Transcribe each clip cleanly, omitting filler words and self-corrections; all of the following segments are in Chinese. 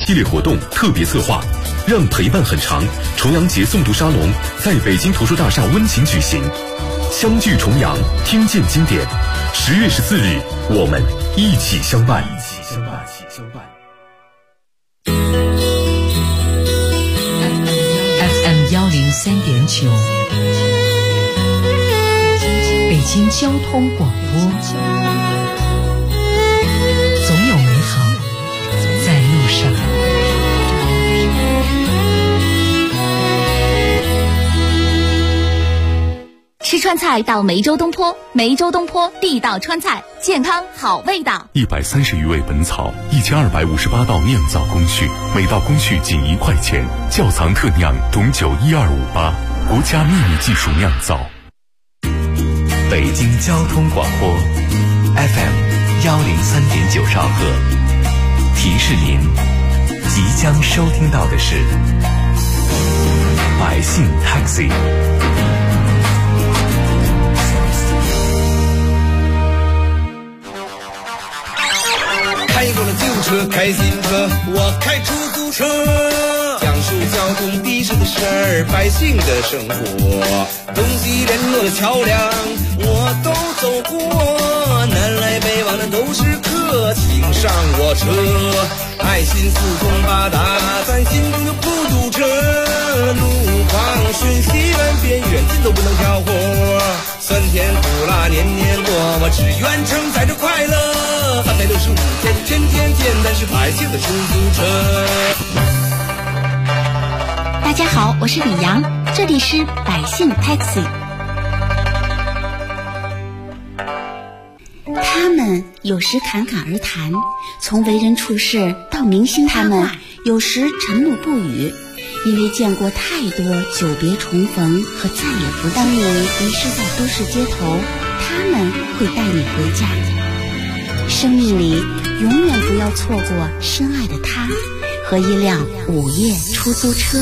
系列活动特别策划，让陪伴很长重阳节诵读沙龙在北京图书大厦温情举行，相聚重阳，听见经典。10月14日，我们一起相伴。 FM 103.9，北京交通广播，总有美好在路上。 吃川菜到梅州东坡，梅州东坡地道川菜，健康好味道。 130余味本草，1258道酿造工序，每道工序仅1块钱。窖藏特酿种酒12588，国家秘密技术酿造。 北京交通广播 FM 103.9兆赫，提示您即将收听到的是百姓 Taxi。 开过了旧车，开新车，我开出租车，讲述交通的士的事儿，百姓的生活，东西联络的桥梁我都走过，南来北往的都是客，请上我车，爱心四通八达，咱心中有不堵车，路况瞬息万变，远近都不能挑活，酸甜苦辣年年过，我只愿承载着快乐，365天天天天，咱是百姓的出租车。 大家好，我是李阳，这里是百姓 Taxi。 他们有时侃侃而谈，从为人处事到明星他们有时沉默不语，因为见过太多久别重逢和再也不当你迷失在都市街头，他们会带你回家。生命里永远不要错过深爱的他和一辆午夜出租车。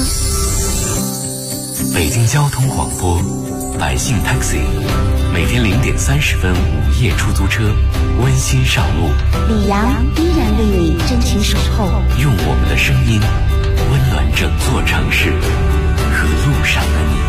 北京交通广播百姓 Taxi， 每天0点30分午夜出租车温馨上路， 李阳依然为你真情守候， 用我们的声音温暖整座城市和路上的你。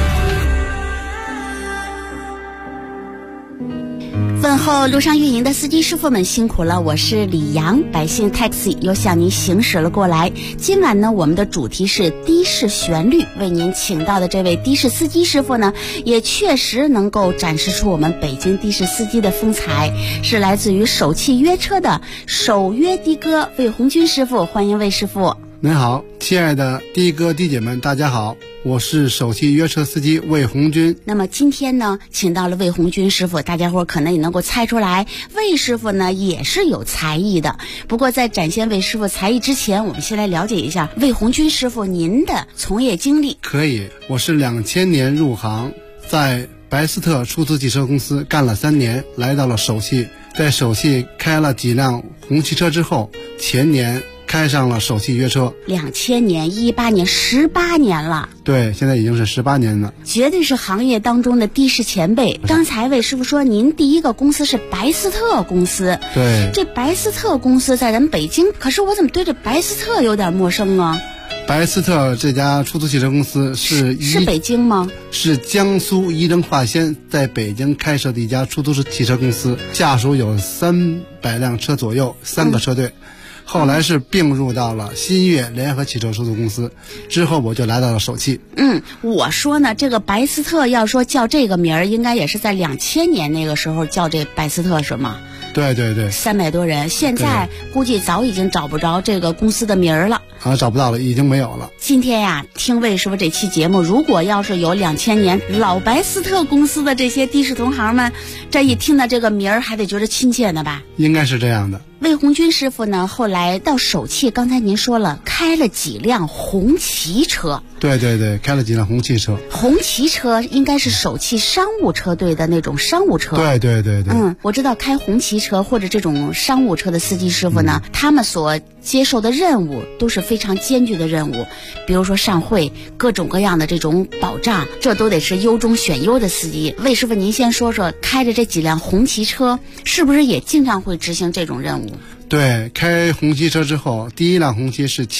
问候路上运营的司机师傅们辛苦了，我是李阳，百姓 Taxi 又向您行驶了过来。今晚呢，我们的主题是的士旋律，为您请到的这位的士司机师傅呢，也确实能够展示出我们北京的士司机的风采，是来自于首汽约车的首约的哥魏红军师傅，欢迎魏师傅。 您好，亲爱的的哥的姐们，大家好，我是首汽约车司机魏红军。 那么今天呢，请到了魏红军师傅，大家伙可能也能够猜出来，魏师傅呢也是有才艺的。不过在展现魏师傅才艺之前，我们先来了解一下魏红军师傅您的从业经历。 可以，我是2000年入行，在白斯特出租汽车公司干了3年，来到了首汽，在首汽开了几辆红旗车之后，前年开上了首汽约车。 2000年、18年，18年了。 对，现在已经是18年了， 绝对是行业当中的的士前辈。刚才魏师傅说您第一个公司是白斯特公司。 对， 这白斯特公司在咱们北京，可是我怎么对这白斯特有点陌生啊？ 白斯特这家出租汽车公司是北京吗？ 是江苏仪征化纤在北京开设的一家出租汽车公司，下属有300辆车左右，3个车队。后来是并入到了新悦联合汽车出租公司，之后我就来到了首汽。 我说呢，这个白斯特要说叫这个名儿，应该也是在2000年那个时候叫这白斯特是吗？ 对对对 ，300多人，现在估计早已经找不着这个公司的名儿了。 找不到了，已经没有了。 今天呀，听魏师傅这期节目，如果要是有2000年老白斯特公司的这些的士同行们，这一听到这个名儿，还得觉得亲切呢吧？ 应该是这样的。 魏红军师傅呢，后来到首汽，刚才您说了，开了几辆红旗车。 对对对，开了几辆红旗车。 红旗车应该是首汽商务车队的那种商务车。 对对对对。 我知道开红旗车或者这种商务车的司机师傅呢，他们所接受的任务都是非常艰巨的任务，比如说上会，各种各样的这种保障，这都得是优中选优的司机。魏师傅，您先说说，开着这几辆红旗车，是不是也经常会执行这种任务？ 对，开红旗车之后，第一辆红旗是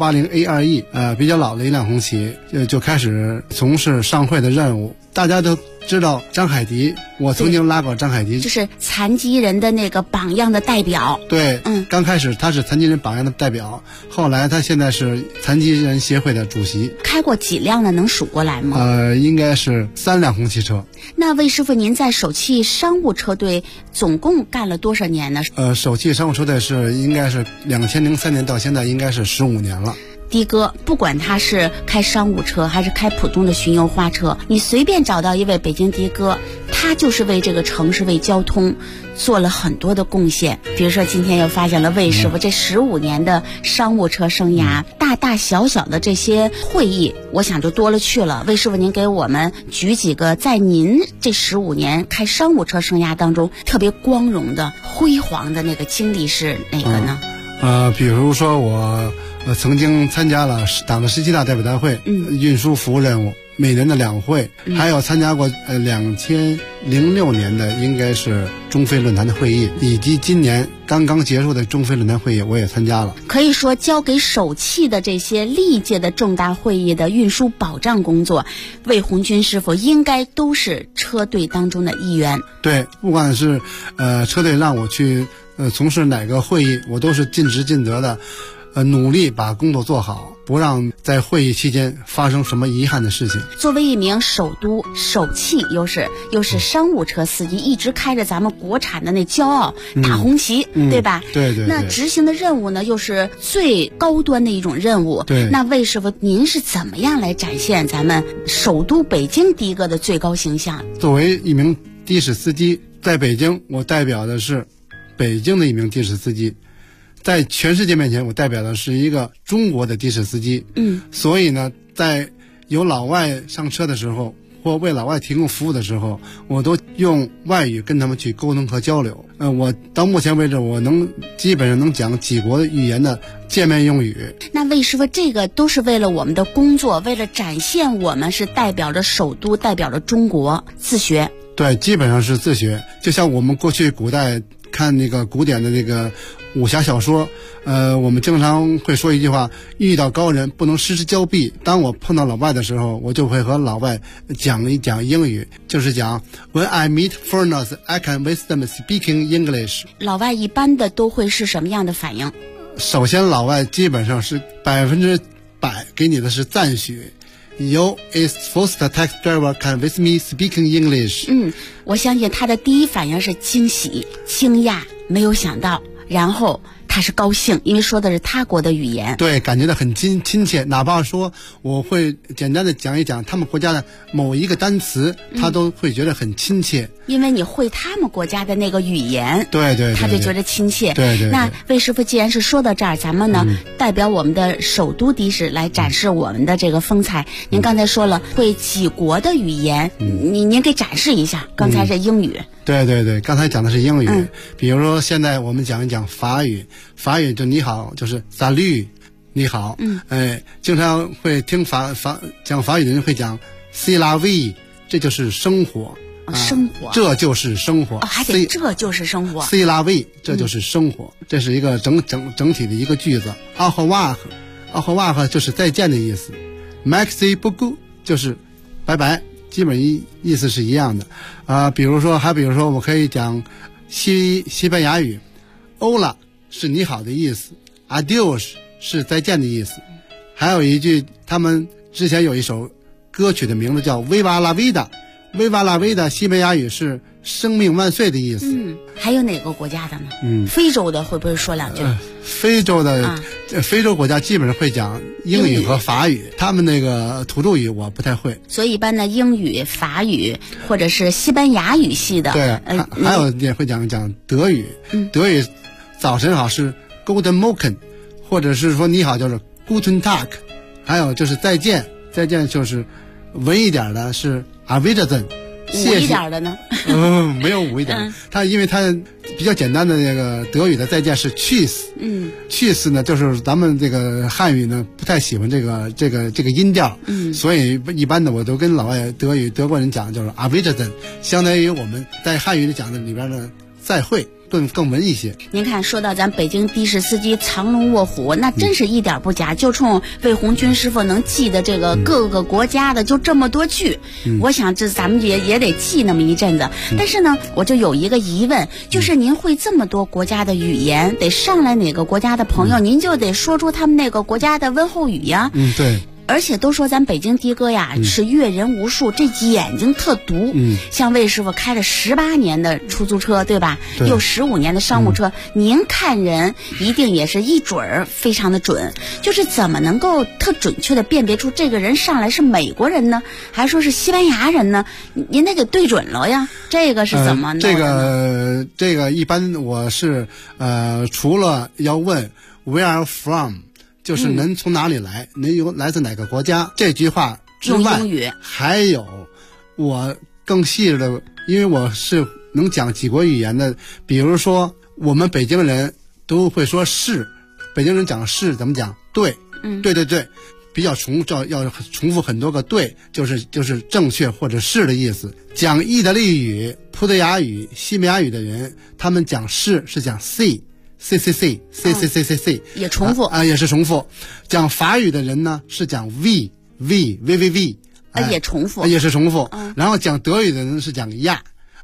7180A2E，比较老的一辆红旗，就开始从事上会的任务。大家都知道张海迪，我曾经拉过张海迪， 就是残疾人的那个榜样的代表。 对，刚开始他是残疾人榜样的代表，后来他现在是残疾人协会的主席。 开过几辆呢？能数过来吗？ 应该是3辆红旗车。 那魏师傅，您在首汽商务车队总共干了多少年呢？ 首汽商务车队应该是2003年到现在应该是15年了。 的哥，不管他是开商务车还是开普通的巡游花车，你随便找到一位北京的哥，他就是为这个城市、为交通做了很多的贡献。比如说今天又发现了魏师傅这15年的商务车生涯，大大小小的这些会议，我想就多了去了。魏师傅，您给我们举几个在您这15年开商务车生涯当中特别光荣的、辉煌的那个经历是哪个呢？ 比如说我曾经参加了党的17大代表大会，运输服务任务，每年的2会，还有参加过2006年的应该是中非论坛的会议，以及今年刚刚结束的中非论坛会议我也参加了。 可以说交给首汽的这些历届的重大会议的运输保障工作，魏红军师傅应该都是车队当中的一员。 对，不管是车队让我去从事哪个会议，我都是尽职尽责的努力把工作做好，不让在会议期间发生什么遗憾的事情。 作为一名首汽又是商务车司机，一直开着咱们国产的那骄傲大红旗，对吧？ 对。 那执行的任务呢，又是最高端的一种任务。 对。 那魏师傅，您是怎么样来展现咱们首都北京的哥的最高形象？ 作为一名的士司机，在北京，我代表的是北京的一名的士司机。在全世界面前，我代表的是一个中国的的士司机。所以呢，在有老外上车的时候，或为老外提供服务的时候，我都用外语跟他们去沟通和交流。我到目前为止，我基本上能讲几国的语言的见面用语。 那魏师傅，这个都是为了我们的工作，为了展现我们是代表着首都，代表着中国，自学。 对，基本上是自学。就像我们过去古代看那个古典的那个武侠小说，我们经常会说一句话：遇到高人不能失之交臂。当我碰到老外的时候，我就会和老外讲一讲英语，就是讲 When I meet foreigners, I can with them speaking English。老外一般的都会是什么样的反应？ 首先，老外基本上是100%给你的是赞许。You is first taxi driver can with me speaking English。 我相信他的第一反应是惊喜、惊讶，没有想到，然后他是高兴，因为说的是他国的语言。 对，感觉到很亲切。哪怕说我会简单的讲一讲他们国家的某一个单词，他都会觉得很亲切。 因为你会他们国家的那个语言， 对， 他就觉得亲切。 对。 那魏师傅，既然是说到这儿，咱们呢代表我们的首都的士来展示我们的这个风采。您刚才说了会几国的语言，您给展示一下。刚才是英语。 对，刚才讲的是英语。比如说现在我们讲一讲法语，法语就你好，就是 salut， 你好。经常会听讲法语的人会讲 c'est la vie， 这就是生活。 生活， 这就是生活。 还得这就是生活。 C'est la vie， 这就是生活。这是一个整体的一个句子。au revoir 就是再见的意思。Merci beaucoup 就是拜拜，基本意思是一样的。比如说我可以讲西班牙语 ，Hola 是你好的意思 ，Adios 是再见的意思。还有一句，他们之前有一首歌曲的名字叫 Viva la vida。Viva la vida 西班牙语是生命万岁的意思。 还有哪个国家的呢？非洲的会不会说两句？ 非洲国家基本上会讲英语和法语，他们那个土著语我不太会。 所以一般的英语、法语或者是西班牙语系的。 对，还有也会讲德语。德语早晨好是 Guten Morgen， 或者是说你好就是 Guten Tag， 还有就是再见就是文一点的是Auf Wiedersehen， 武一点的呢？ 没有武一点。因为它比较简单的那个德语的再见是 Tschüss。Tschüss 呢，就是咱们这个汉语呢不太喜欢这个音调。所以一般的我都跟老外德国人讲就是 Auf Wiedersehen， 相当于我们在汉语里讲的里边的再会。 更文艺些。 您看，说到咱北京的士司机藏龙卧虎，那真是一点不假。就冲魏红军师傅能记得这个各个国家的就这么多句，我想这咱们也得记那么一阵子。但是呢，我就有一个疑问，就是您会这么多国家的语言，得上来哪个国家的朋友，您就得说出他们那个国家的问候语呀。 对。 而且都说咱北京的哥呀是阅人无数，这眼睛特毒。像魏师傅开了18年的出租车，对吧？ 对。 又15年的商务车，您看人一定也是一准儿非常的准。就是怎么能够特准确的辨别出这个人上来是美国人呢，还说是西班牙人呢？您得给对准了呀。这个是怎么弄的呢？这个一般我是除了要问 Where are you from，就是您从哪里来，您来自哪个国家，这句话之外， 用英语。 还有我更细致的，因为我是能讲几国语言的，比如说我们北京人都会说是，北京人讲是怎么讲？对，对，比较要重复很多个对，就是正确或者是的意思。讲意大利语、葡萄牙语、西班牙语的人，他们讲是讲 C。 也重复也是重复。讲法语的人呢是讲 V， 也重复， 也是重复。然后讲德语的人是讲呀，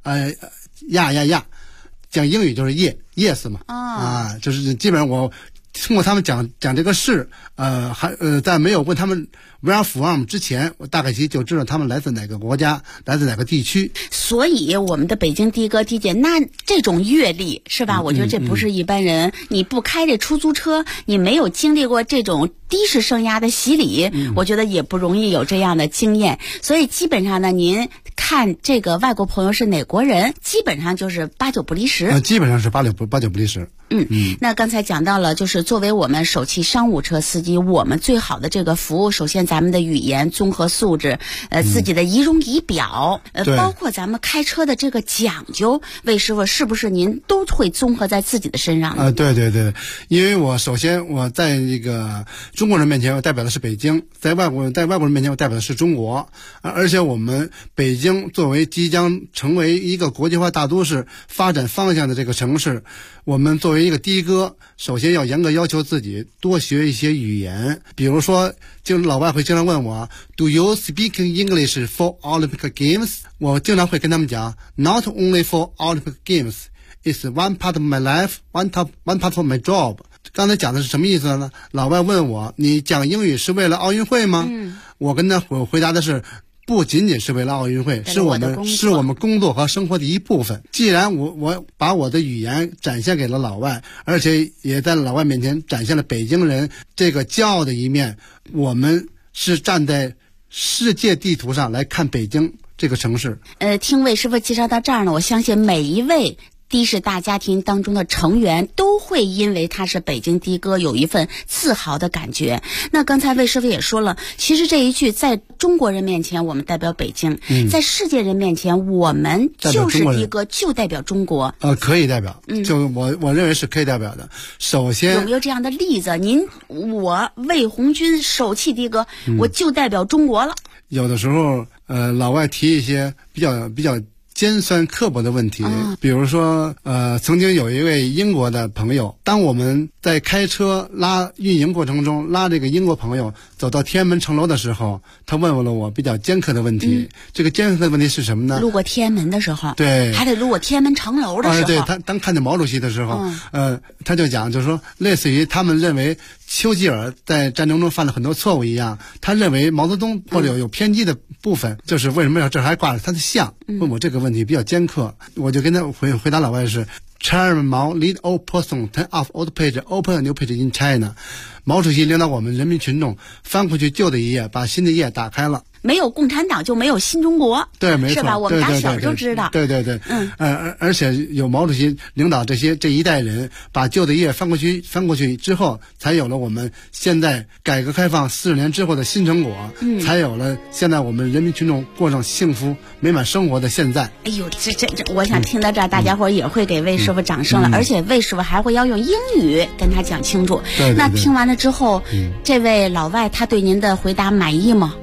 讲英语就是 yes 嘛。就是基本上我通过他们讲这个事，在没有问他们 Where are you from 之前，我大概其就知道他们来自哪个国家，来自哪个地区。 所以我们的北京的哥的姐，那这种阅历是吧？我觉得这不是一般人，你不开这出租车，你没有经历过这种的士生涯的洗礼，我觉得也不容易有这样的经验。所以基本上呢，您看这个外国朋友是哪国人，基本上就是8、9不离十。 基本上是8、9不离十。 那刚才讲到了，就是作为我们首汽商务车司机，我们最好的这个服务，首先咱们的语言综合素质，自己的仪容仪表，包括咱们开车的这个讲究，魏师傅是不是您都会综合在自己的身上呢？ 对，因为我首先我在这个中国人面前我代表的是北京，在外国人面前我代表的是中国，而且我们北京作为即将成为一个国际化大都市发展方向的这个城市，我们作为一个的哥，首先要严格要求自己多学一些语言。比如说，就老外会经常问我 Do you speak English for Olympic Games？ 我经常会跟他们讲 Not only for Olympic Games， It's one part of my life, one part of my job。 刚才讲的是什么意思呢？老外问我你讲英语是为了奥运会吗？我跟他回答的是不仅仅是为了奥运会，是我们工作和生活的一部分。既然我把我的语言展现给了老外，而且也在老外面前展现了北京人这个骄傲的一面，我们是站在世界地图上来看北京这个城市。 听魏师傅介绍到这儿呢，我相信每一位的士大家庭当中的成员都会因为他是北京的哥有一份自豪的感觉。那刚才魏师傅也说了，其实这一句在中国人面前我们代表北京，在世界人面前我们就是的哥，就代表中国。 可以代表，就我认为是可以代表的。首先有没有这样的例子？我魏红军首汽的哥，我就代表中国了。 有的时候老外提一些比较尖酸刻薄的问题，比如说曾经有一位英国的朋友，当我们在开车运营过程中拉这个英国朋友走到天安门城楼的时候，他问了我比较尖刻的问题。这个尖刻的问题是什么呢？ 路过天安门的时候， 对， 还得路过天安门城楼的时候， 对，他当看见毛主席的时候，他就讲，就是说类似于他们认为丘吉尔在战争中犯了很多错误一样，他认为毛泽东或者有偏激的部分，就是为什么这还挂着他的像？问我这个问题比较尖刻，我就跟他回答老外是 Chairman Mao lead all person turn off old page, open a new page in China。 毛主席领导我们人民群众翻过去旧的一页，把新的页打开了。 没有共产党就没有新中国， 对，没错， 是吧？我们打小就知道， 对，而且有毛主席领导这一代人，把旧的页翻过去之后，才有了我们现在改革开放40年之后的新成果，才有了现在我们人民群众过上幸福美满生活的现在。 哎呦，这，我想听到这儿，大家伙也会给魏师傅掌声了，而且魏师傅还会要用英语跟他讲清楚。 对， 那听完了之后，这位老外他对您的回答满意吗？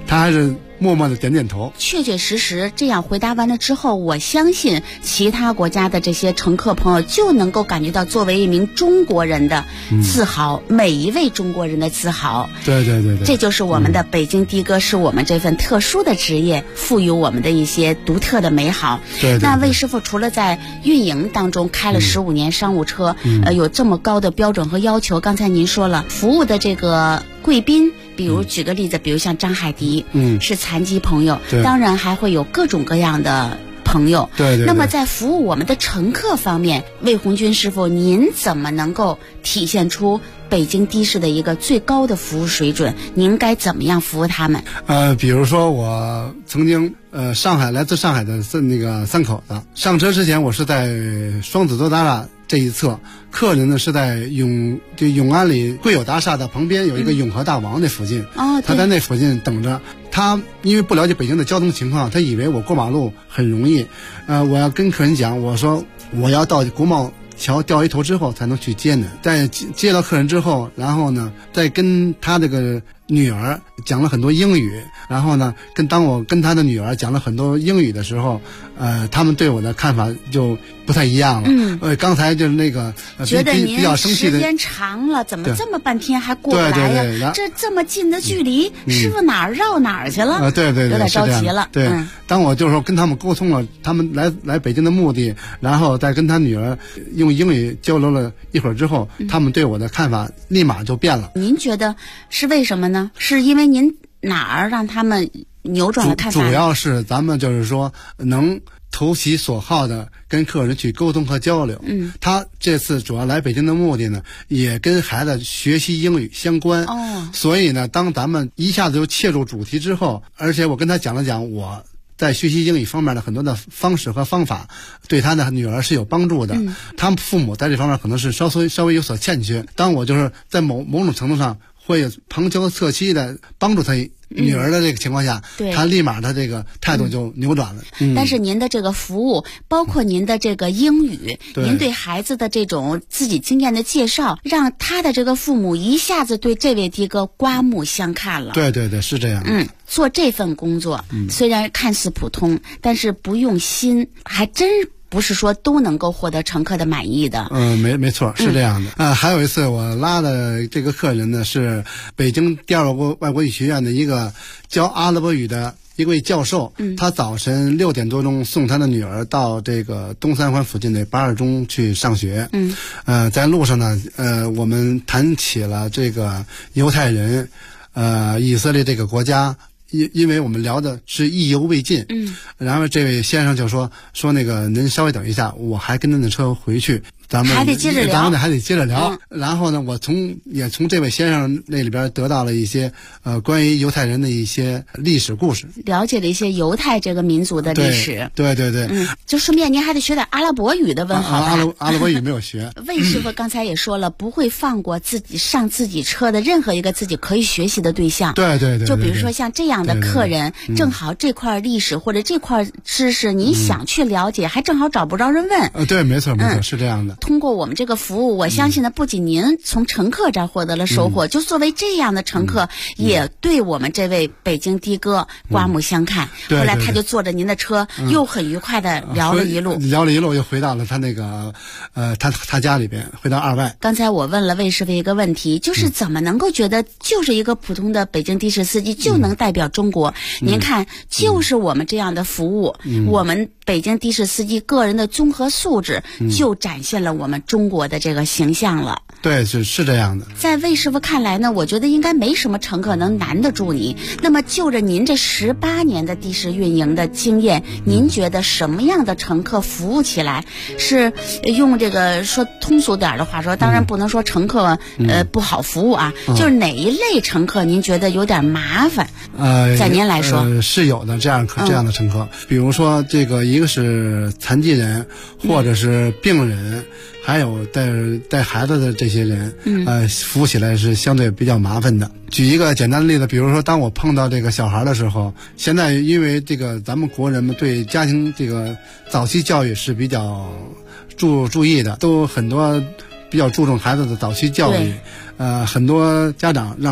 他还是默默的点点头。 确确实实这样回答完了之后，我相信其他国家的这些乘客朋友就能够感觉到作为一名中国人的自豪，每一位中国人的自豪。 对对对对， 这就是我们的北京的哥，是我们这份特殊的职业赋予我们的一些独特的美好。 对对对， 那魏师傅除了在运营当中开了15年商务车，有这么高的标准和要求，刚才您说了服务的这个贵宾，比如举个例子，比如像张海迪，是残疾朋友，当然还会有各种各样的朋友。 对对对。 那么在服务我们的乘客方面，魏红军师傅，您怎么能够体现出北京的士的一个最高的服务水准？您该怎么样服务他们？ 比如说我曾经来自上海的那个3口子上车之前，我是在双子座大厦这一侧，客人呢是在永安里贵友大厦的旁边有一个永和大王那附近。他在那附近等着。他因为不了解北京的交通情况，他以为我过马路很容易。我要跟客人讲，我说我要到国贸桥掉一头之后才能去接你。在接到客人之后，然后呢再跟他这个女儿讲了很多英语，然后呢当我跟他的女儿讲了很多英语的时候，他们对我的看法就不太一样了。刚才就是那个觉得您比较生气的时间长了，怎么这么半天还过不来呀？ 对对对， 这么近的距离，师傅哪儿绕哪儿去了？ 对对对， 有点着急了。 对，当我就是说跟他们沟通了他们来北京的目的，然后再跟他女儿用英语交流了一会儿之后，他们对我的看法立马就变了。 您觉得是为什么呢？是因为您哪儿让他们扭转了看法？ 主要是咱们就是说能投其所好的跟客人去沟通和交流。他这次主要来北京的目的呢，也跟孩子学习英语相关。所以呢，当咱们一下子就切入主题之后，而且我跟他讲了讲我在学习英语方面的很多的方式和方法，对他的女儿是有帮助的。他们父母在这方面可能是稍微有所欠缺。当我就是在某种程度上会旁敲侧击的帮助他女儿的这个情况下，他立马他这个态度就扭转了。 但是您的这个服务，包括您的这个英语，您对孩子的这种自己经验的介绍，让他的这个父母一下子对这位的哥刮目相看了。 对对对，是这样的。 做这份工作，虽然看似普通，但是不用心，还真不是说都能够获得乘客的满意的。 没错，是这样的。还有一次我拉的这个客人呢，是北京第二外国语学院的一个教阿拉伯语的一位教授。他早晨6点多钟送他的女儿到这个东三环附近的8.2中去上学。在路上呢，我们谈起了这个犹太人，以色列这个国家。因为我们聊的是意犹未尽。然后这位先生就说那个您稍微等一下，我还跟您的车回去，咱们还得接着聊。 然后呢，我也从这位先生那里边得到了一些关于犹太人的一些历史故事， 了解了一些犹太这个民族的历史。 对对对。 就顺便您还得学点阿拉伯语的问好吧。 阿拉伯语没有学。 魏师傅刚才也说了，不会放过上自己车的任何一个自己可以学习的对象。 对对对。 就比如说像这样的客人，正好这块历史或者这块知识你想去了解，还正好找不着人问。 对，没错，是这样的。 通过我们这个服务，我相信呢，不仅您从乘客这儿获得了收获，就作为这样的乘客，也对我们这位北京的哥刮目相看。后来他就坐着您的车，又很愉快的聊了一路， 又回到了他那个他家里边，回到2外。 刚才我问了魏师傅一个问题，就是怎么能够觉得就是一个普通的北京的士司机就能代表中国？您看，就是我们这样的服务，我们北京的士司机个人的综合素质，就展现了我们中国的这个形象了。 对，是这样的。 在魏师傅看来呢，我觉得应该没什么乘客能难得住你。那么就着您这18年的的士运营的经验，您觉得什么样的乘客服务起来是用这个说通俗点的话说，当然不能说乘客不好服务啊，就是哪一类乘客您觉得有点麻烦？在您来说， 是有的这样的乘客，比如说这个一个是残疾人，或者是病人。还有带孩子的这些人，服务起来是相对比较麻烦的。举一个简单的例子，比如说当我碰到这个小孩的时候，现在因为这个咱们国人们对家庭这个早期教育是比较注意的，都很多比较注重孩子的早期教育。很多家长让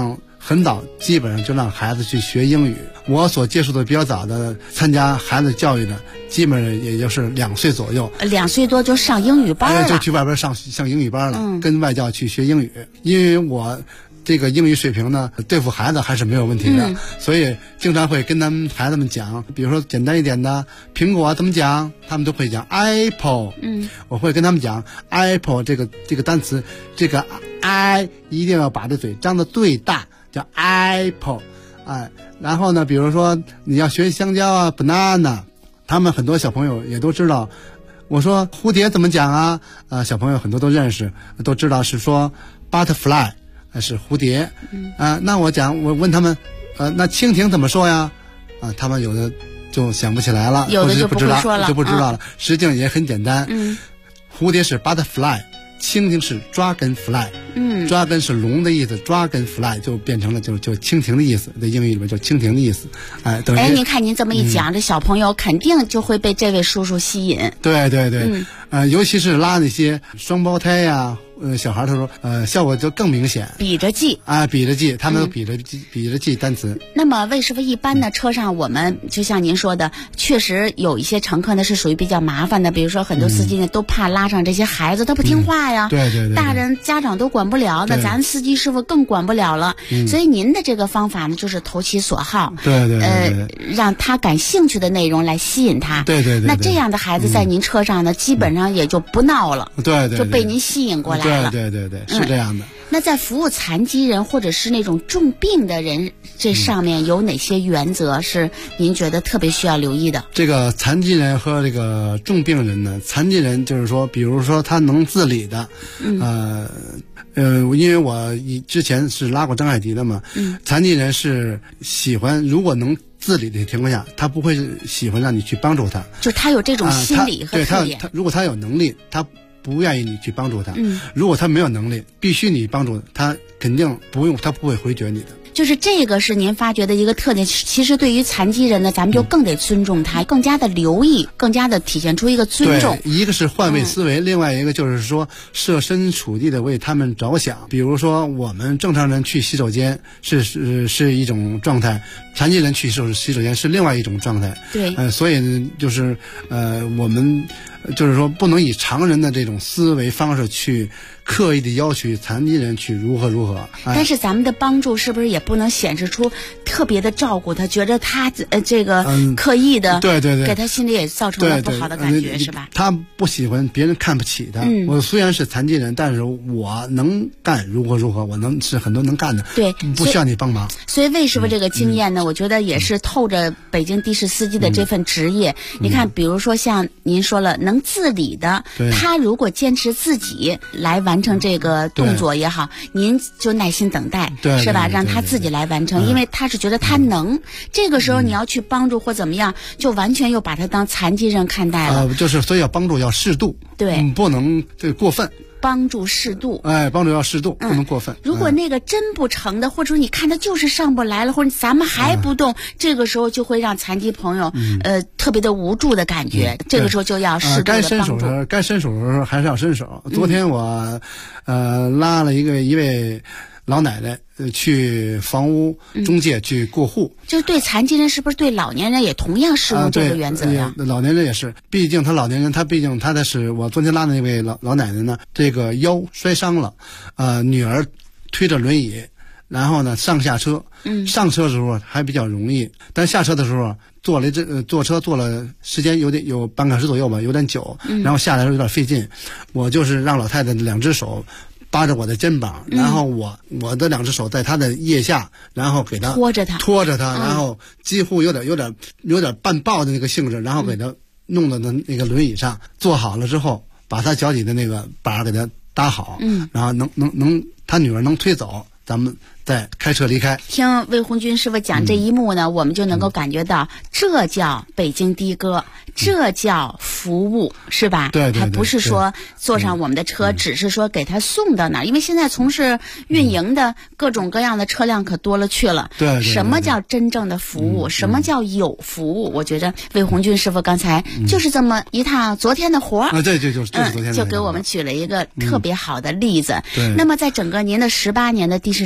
很早基本上就让孩子去学英语。我所接触的比较早的参加孩子教育的，基本上也就是2岁左右 ，2岁多就上英语班了， 就去外边上英语班了，跟外教去学英语。因为我这个英语水平呢，对付孩子还是没有问题的，所以经常会跟他们孩子们讲，比如说简单一点的苹果怎么讲，他们都会讲 apple。我会跟他们讲 apple 这个单词，这个 I 一定要把这嘴张得最大，叫 apple。然后呢，比如说你要学香蕉啊 banana， 他们很多小朋友也都知道。我说蝴蝶怎么讲啊？小朋友很多都认识，都知道是说 butterfly。是蝴蝶，那我问他们，那蜻蜓怎么说呀？他们有的就想不起来了， 有的就不会说了， 就不知道了。实际上也很简单，蝴蝶是 butterfly， 蜻蜓是 dragonfly，dragon 是龙的意思 ，dragonfly 就变成了就蜻蜓的意思，在英语里面叫蜻蜓的意思。等于您看您这么一讲，这小朋友肯定就会被这位叔叔吸引。 对对对，尤其是拉那些双胞胎呀。小孩的时候，效果就更明显。 比着记， 他们都比着记单词。 那么魏师傅，一般的车上我们就像您说的，确实有一些乘客呢是属于比较麻烦的，比如说很多司机呢都怕拉上这些孩子，他不听话呀。 对对对， 大人家长都管不了，那咱司机师傅更管不了了。所以您的这个方法呢，就是投其所好。 对对对， 让他感兴趣的内容来吸引他。 对对对。 那这样的孩子在您车上呢，基本上也就不闹了。 对对， 就被您吸引过来。 对，是这样的。 那在服务残疾人或者是那种重病的人，这上面有哪些原则是您觉得特别需要留意的？ 这个残疾人和这个重病人呢，残疾人就是说，比如说他能自理的，因为我之前是拉过张海迪的嘛，残疾人是喜欢如果能自理的情况下，他不会喜欢让你去帮助他， 就他有这种心理和特点。 如果他有能力，他不愿意你去帮助他。如果他没有能力，必须你帮助他肯定他不会回绝你的。 就是这个是您发掘的一个特点。其实对于残疾人呢，咱们就更得尊重他，更加的留意，更加的体现出一个尊重。 对，一个是换位思维，另外一个就是说设身处地的为他们着想。比如说我们正常人去洗手间是一种状态，残疾人去洗手间是另外一种状态。 对， 所以呢，就是我们就是说不能以常人的这种思维方式去刻意的要求残疾人去如何。 但是咱们的帮助是不是也不能显示出特别的照顾他，觉得他这个刻意的， 对， 给他心里也造成了不好的感觉，是吧？ 他不喜欢别人看不起他。我虽然是残疾人，但是我能干如何，我是很多能干的， 对， 不需要你帮忙。 所以魏师傅这个经验呢，我觉得也是透着北京的士司机的这份职业。你看，比如说像您说了，能自理的，他如果坚持自己来完成这个动作也好，您就耐心等待，是吧？让他自己来完成，因为他是觉得他能。这个时候你要去帮助或怎么样，就完全又把他当残疾人看待了。 就是所以要帮助要适度， 对， 不能过分。 帮助适度， 帮助要适度，不能过分。 如果那个真不成的，或者说你看他就是上不来了，或者咱们还不动，这个时候就会让残疾朋友特别的无助的感觉。这个时候就要适度的帮助。 该伸手的时候还是要伸手。昨天我拉了一位老奶奶去房屋中介去过户， 就是对残疾人是不是对老年人也同样适用这个原则呀？ 老年人也是，毕竟老年人他的是我昨天拉的那位老奶奶呢，这个腰摔伤了，女儿推着轮椅，然后呢上下车，上车的时候还比较容易，但下车的时候坐车坐了时间有半个小时左右吧，有点久，然后下来的时候有点费劲，我就是让老太太2只手扒着我的肩膀，然后我的2只手在他的腋下，然后给他拖着他，然后几乎有点半抱的那个性质，然后给他弄到那个轮椅上，坐好了之后，把他脚底的那个把给他搭好，然后能他女儿能推走，咱们再开车离开。 听魏红军师傅讲这一幕呢，我们就能够感觉到，这叫北京的哥，这叫服务，是吧？ 对， 还不是说坐上我们的车，只是说给他送到哪儿。因为现在从事运营的各种各样的车辆可多了去了。 对， 什么叫真正的服务？什么叫有服务？我觉得魏红军师傅刚才就是这么一趟昨天的活儿。 对，就是昨天的就给我们举了一个特别好的例子。 对。 那么在整个您的18年的的士生涯当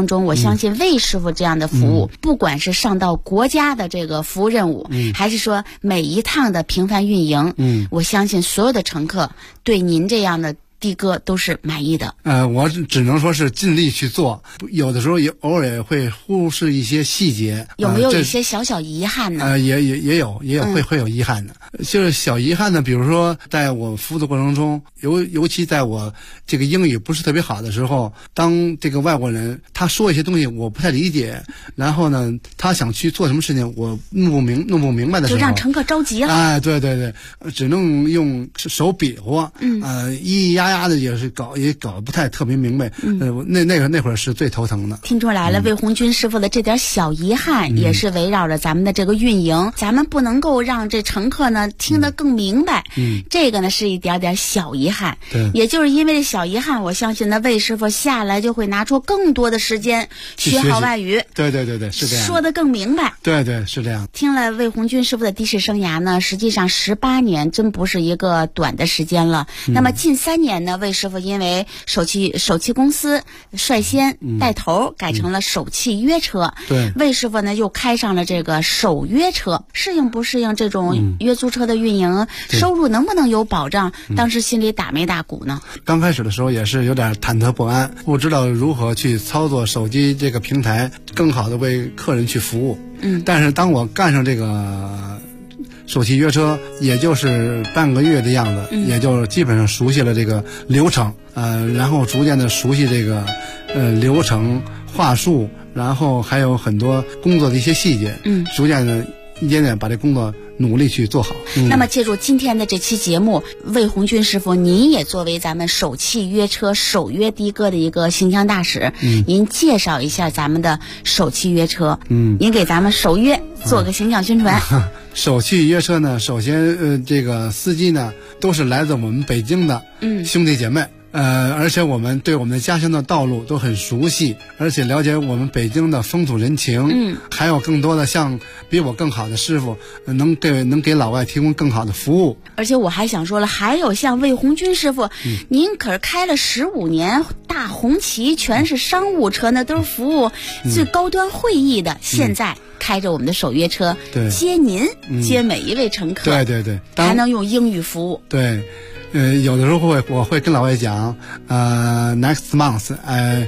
当中，我相信魏师傅这样的服务，不管是上到国家的这个服务任务，还是说每一趟的频繁运营，我相信所有的乘客对您这样的的哥都是满意的。 我只能说是尽力去做，有的时候也偶尔也会忽视一些细节。 有没有一些小小遗憾呢？ 也有会有遗憾的。就是小遗憾呢，比如说在我服务的过程中，尤其在我这个英语不是特别好的时候，当这个外国人他说一些东西我不太理解，然后呢他想去做什么事情我弄不明白的时候， 就让乘客着急了。 对，只能用手比划，咿咿呀呀的也搞不太特别明白。那会儿是最头疼的。 听出来了，魏红军师傅的这点小遗憾，也是围绕着咱们的这个运营，咱们不能够让这乘客呢听得更明白。这个呢是一点点小遗憾。 对， 也就是因为这小遗憾，我相信呢魏师傅下来就会拿出更多的时间学好外语。 对，是这样， 说得更明白。 对，是这样。 听了魏红军师傅的的士生涯呢，实际上18年真不是一个短的时间了。那么近3年呢，魏师傅因为首汽公司率先带头改成了首汽约车。 对， 魏师傅呢又开上了这个首约车，适应不适应这种约租车的运营？收入能不能有保障？当时心里打没打鼓呢？ 刚开始的时候也是有点忐忑不安，不知道如何去操作手机这个平台，更好的为客人去服务。但是当我干上这个首汽约车，也就是半个月的样子，也就基本上熟悉了这个流程，然后逐渐的熟悉这个流程话术，然后还有很多工作的一些细节，逐渐的一点点把这工作努力去做好。 那么借助今天的这期节目，魏红军师傅您也作为咱们首汽约车首约的哥的一个形象大使，您介绍一下咱们的首汽约车。您给咱们首约做个形象宣传。 首汽约车呢，首先这个司机呢都是来自我们北京的兄弟姐妹。而且我们对我们的家乡的道路都很熟悉，而且了解我们北京的风土人情，还有更多的像比我更好的师傅，能给老外提供更好的服务。 而且我还想说了，还有像魏红军师傅，您可是开了15年大红旗，全是商务车，那都是服务最高端会议的。现在开着我们的首约车，接您，接每一位乘客， 对， 还能用英语服务。 对。有的时候我会跟老外讲，next month I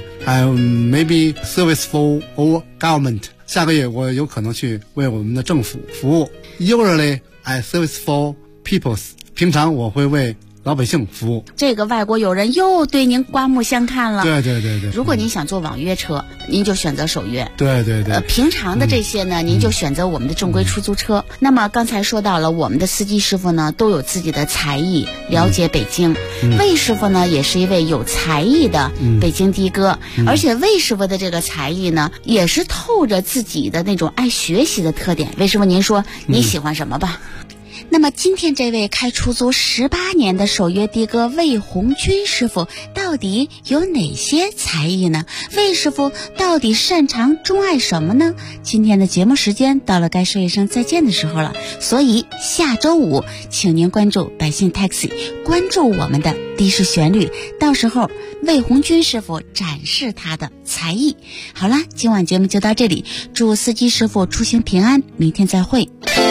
maybe service for our government。下个月我有可能去为我们的政府服务。Usually I service for peoples。平常我会为老百姓服务。这个外国友人又对您刮目相看了。 对。 如果您想做网约车，您就选择首约。 对。 平常的这些呢，您就选择我们的正规出租车。那么刚才说到了，我们的司机师傅呢都有自己的才艺，了解北京。魏师傅呢也是一位有才艺的北京的哥，而且魏师傅的这个才艺呢，也是透着自己的那种爱学习的特点。魏师傅，您说你喜欢什么吧？那么今天这位开出租18年的首约的哥魏红军师傅到底有哪些才艺呢？魏师傅到底擅长钟爱什么呢？今天的节目时间到了该说一声再见的时候了，所以下周5请您关注百姓 Taxi， 关注我们的的士旋律，到时候魏红军师傅展示他的才艺。好了，今晚节目就到这里，祝司机师傅出行平安，明天再会。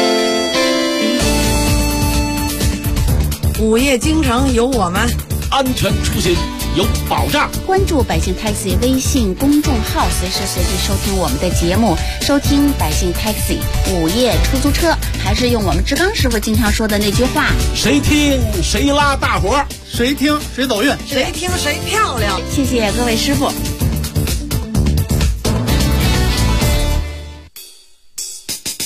午夜京城有我们， 安全出行有保障。 关注百姓 Taxi 微信公众号，随时随地收听我们的节目，收听百姓 Taxi 午夜出租车。还是用我们志刚师傅经常说的那句话： 谁听谁拉大伙， 谁听谁走运， 谁听谁漂亮。 谢谢各位师傅。